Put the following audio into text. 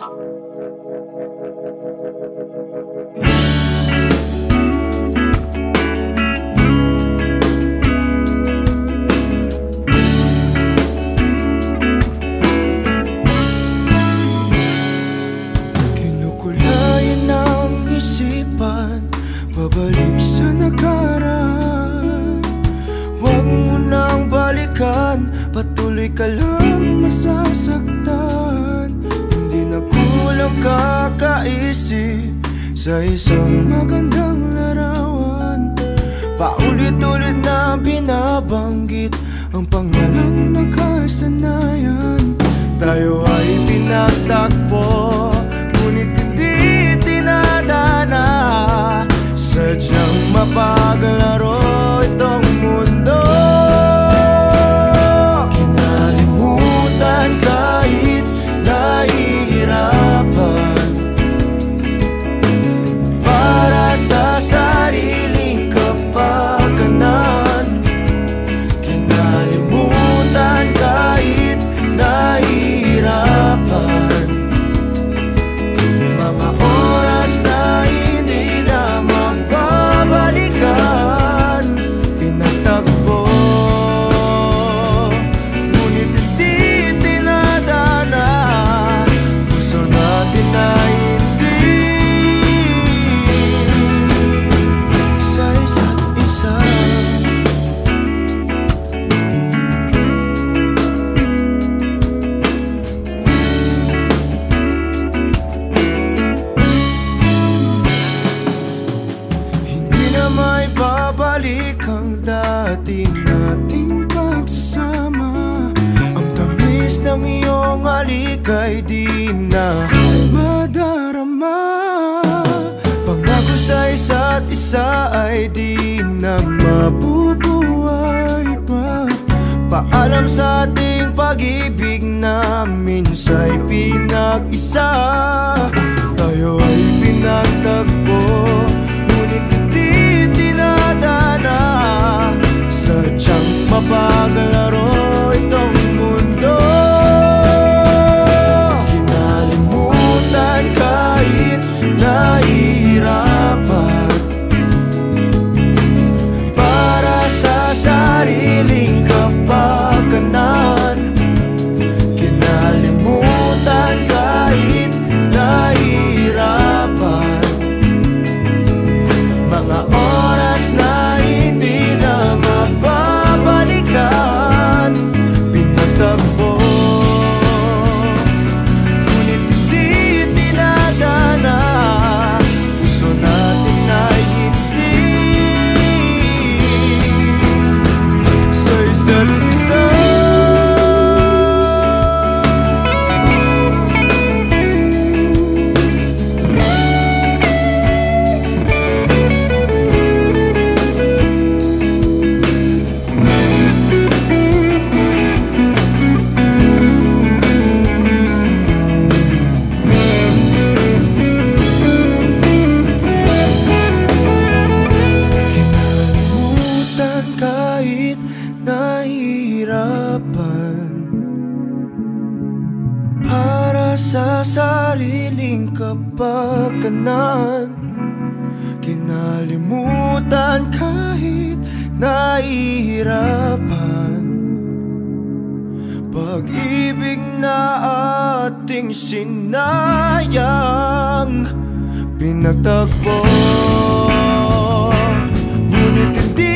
Kinukulayan ng isipan, pabalik sa nakaraan. Huwag mo nang balikan, patuloy ka lang masasaktan. Hindi na kulang kakaisip sa isang magandang larawan. Paulit-ulit na binabanggit ang pangalang nakasanayan. Tayo ay pinagtagpo, ngunit hindi tinadana. Sadyang mapaglaro itong mundo. Kinalimutan kahit nahihirapan, para sa sariling kapakanan. Kinalimutan kahit nahihirapan, mga oras na hindi na mababalikan. Pinagtagpo, ngunit hindi tinadana. Gusto natin na hindi sa isa't isa. May babalik ang dati nating pagsasama. Ang tamis ng iyong halik ay di na madarama. Pangako sa isa't isa ay di na mabubuhay pa. Paalam sa ating pag-ibig na minsa'y pinag-isa. Tayo ay pinagtagpo, ngunit hindi tinadana. Sadyang mapaglaro itong mundo. Kinalimutan kahit nahihirapan, para sa sariling kapakanan. Kinalimutan kahit nahihirapan, mga oras na hindi na mababalikan. Pinagtagpo, ngunit hindi tinadana. Gusto natin na hindi sa isa't isa. Kahit nahihirapan, para sa sariling kapakanan. Kinalimutan kahit nahihirapan, pag-ibig na ating sinayang. Pinagtagpo, ngunit hindi